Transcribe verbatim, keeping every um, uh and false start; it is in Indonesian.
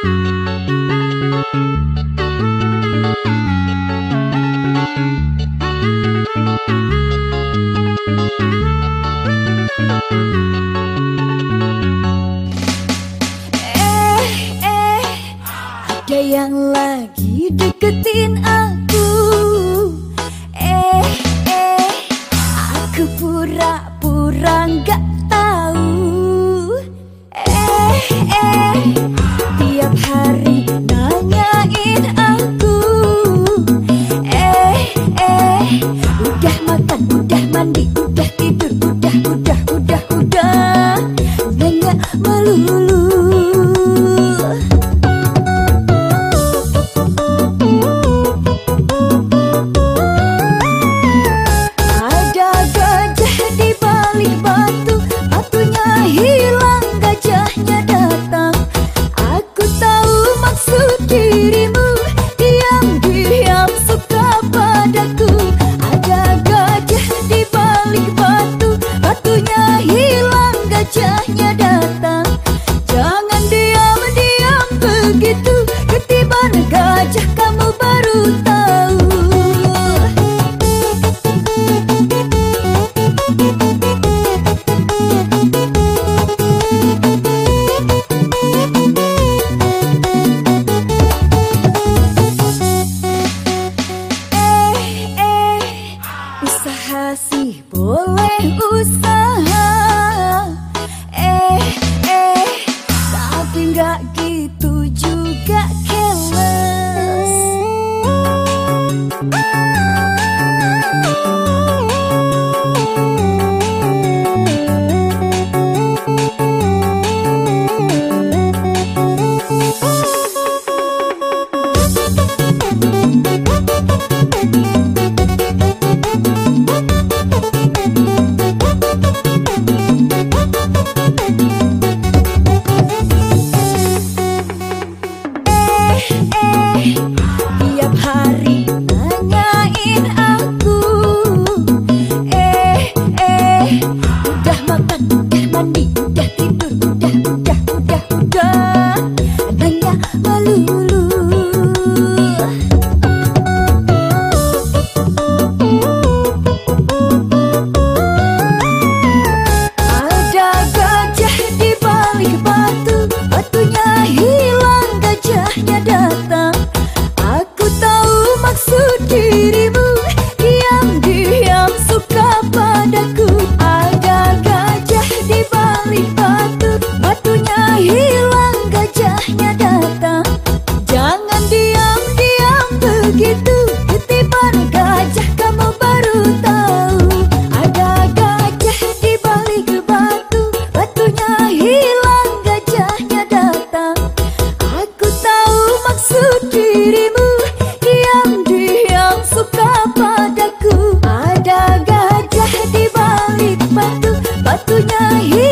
Ada yang lagi deketin aku. Eh, eh, aku pura-pura nggak tahu. Eh, eh, tiap hari nanyain aku. Eh, eh, udah makan, udah mandi, udah tidur, udah, udah, udah, udah, nanya melulu. Gajahnya datang, jangan diam-diam begitu. Ketiban gajah kamu baru tahu. Eh, eh, usaha sih boleh usaha. Nggak gitu juga keles. Tiap hari nanyain aku. Eh, eh, udah makan, udah mandi, udah tidur, udah, udah, udah, udah, nanya melulu. Ada gajah di balik batu, batunya hilang, gajahnya datang. Aku tahu maksud dirimu, diam-diam suka padaku. Ada gajah di balik batu, batunya hilang, gajahnya datang. Jangan diam-diam begitu, ketiban gajah kamu baru tahu. Ada gajah di balik batu, batunya hilang, gajahnya datang. Aku tahu maksud dirimu, diam-diam suka padaku. Ada gajah di balik batu, batunya hilang.